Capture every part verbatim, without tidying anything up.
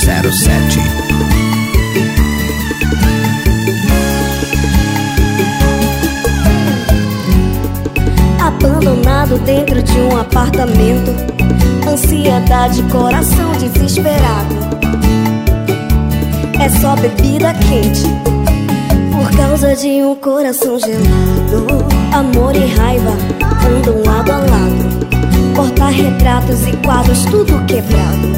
zero sete. Abandonado dentro de um apartamento, ansiedade, coração desesperado. É só bebida quente por causa de um coração gelado. Amor e raiva andam lado a lado, porta-retratos e quadros tudo quebrado.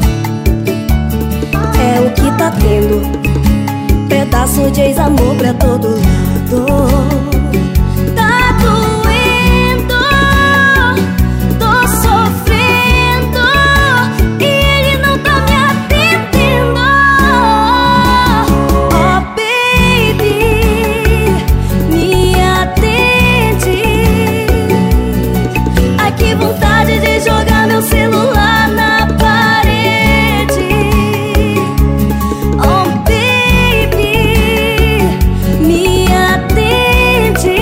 É o que tá tendo, pedaço de ex-amor pra todo lado. Tá doendo, tô sofrendo e ele não tá me atendendo. Oh baby, me atende. Ai que vontade de jogar meu celular na parede. Oh baby, me atende.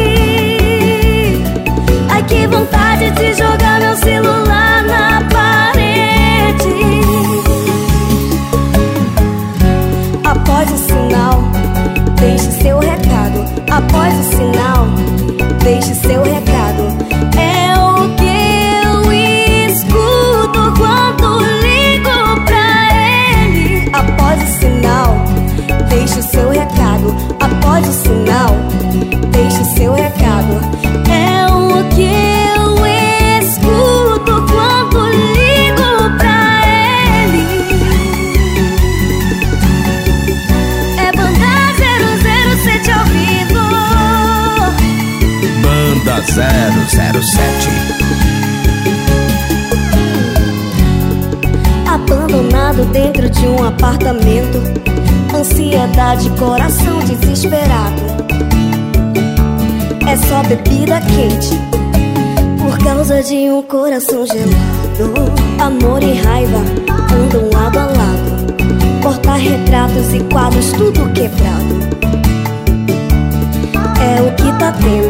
Ai que vontade de jogar meu celular na parede. Após o sinal, deixe seu recado. Após o sinal, deixe seu recado. É o que eu escuto quando ligo pra ele. Após o sinal, deixe o seu recado. Após o sinal, deixe o seu recado. É o que eu escuto quando ligo pra ele. É Banda zero zero sete ao vivo. Banda zero zero sete. Abandonado dentro de um apartamento, ansiedade, coração desesperado. É só bebida quente por causa de um coração gelado. Amor e raiva andam lado a lado, porta-retratos e quadros tudo quebrado. É o que tá tendo,